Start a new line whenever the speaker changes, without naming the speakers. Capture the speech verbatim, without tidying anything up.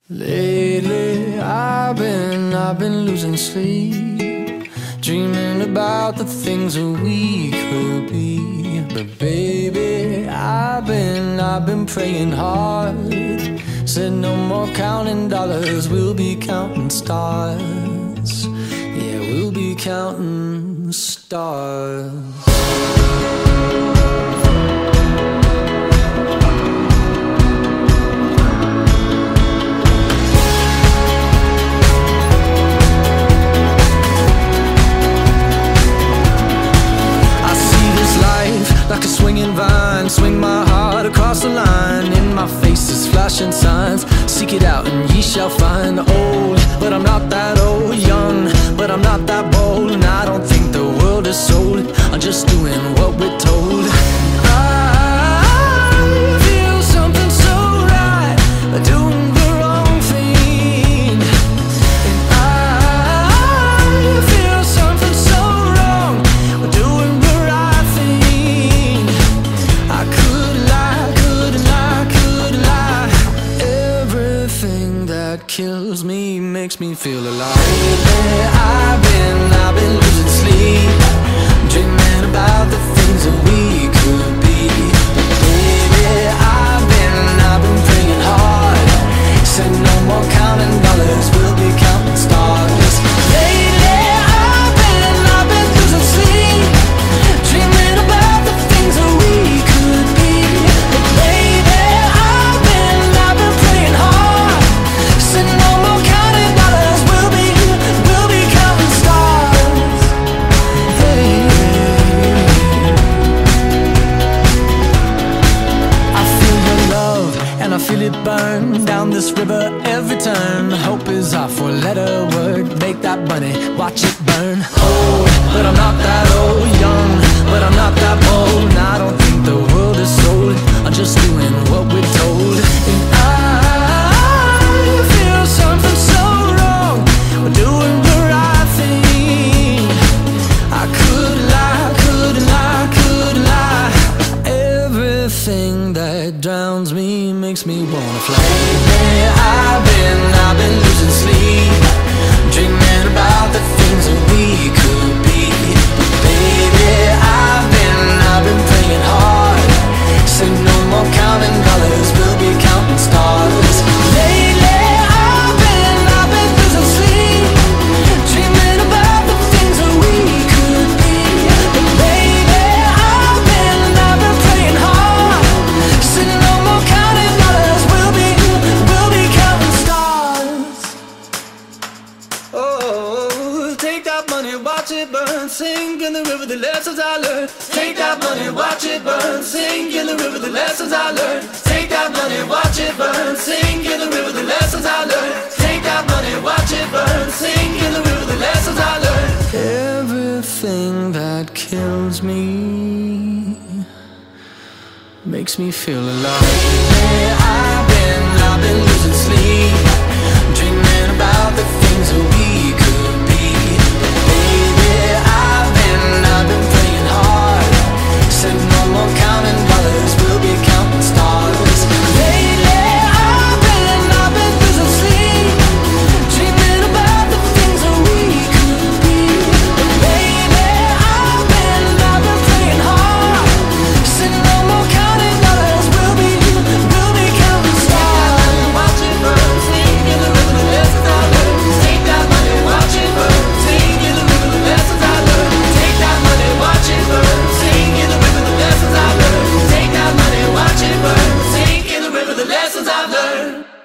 Lately I've been, I've been losing sleep, dreaming about the things that we could be. But baby, I've been, I've been praying hard. Said no more counting dollars, we'll be counting stars. Yeah, we'll be counting stars. Like a swinging vine, swing my heart across the line. In my face is flashing signs. Seek it out and ye shall find. Old, but I'm not that old. Young, but I'm not that bold. And I don't think the world is sold. I'm just doing what we're told. I feel something so right, doing the wrong thing. And I feel something so wrong, doing the right thing. I could lie, couldn't lie, couldn't lie. Everything that kills me makes me feel alive. Lately I've been, I've been losing sleep, dreaming about the things that we could be. But baby, I've been, I've been praying hard. Said no more counting dollars, we'll be counting stars. Lately I've been, I've been losing sleep, dreaming about the things that we could be. But baby, I've been, I've been praying hard. Said no more counting dollars, we'll be, we'll be counting stars. Hey. I feel your love and I feel it burn down this river every turn. Hope is our four-letter word. Make that money, watch it burn. Old, but I'm not that old. Young, but I'm not that bold. And I don't think the world is sold. I'm just doing what we're told. And I feel something so wrong, we're doing the right thing. I could lie, couldn't lie, couldn't lie. Everything that drowns me makes me wanna fly. Lately I've been, I've been losing sleep, dreaming about the things that we could be. But baby, I've been, I've been praying hard. Said no more counting dollars, we'll be counting stars. Lately I've been, I've been losing sleep, dreaming about the things that we could be. But baby, I've been, I've been praying hard. Said no more counting dollars, we'll be, we'll be counting stars. Oh, take that money, watch it burn, sink in the river, the lessons I learned. Take that money, watch it burn, sink in the river, the lessons I learned. Take that money, watch it burn, sink in the river, the lessons I learned. Take that money, watch it burn, sink in the river, the lessons I learned. Everything that kills me makes me feel alive. Lately I've been, I've been losing sleep, dreaming about the things that we could be. But baby, I've been, I've been praying hard. Said no more counting dollars, we'll be counting stars. Lately I've been, I've been losing sleep, dreaming about the things that we could be. But baby, I've been, I've been praying hard. Said no more counting dollars, we'll be, we'll be counting stars. Watch it burn, sing in the river, the lessons I learned. Take that money, watch it burn, sing in the river, the lessons I learned. Take that money, watch it burn, sing in the river, the lessons I learned. Take that money, watch it burn, sing in the river, the lessons I've learned.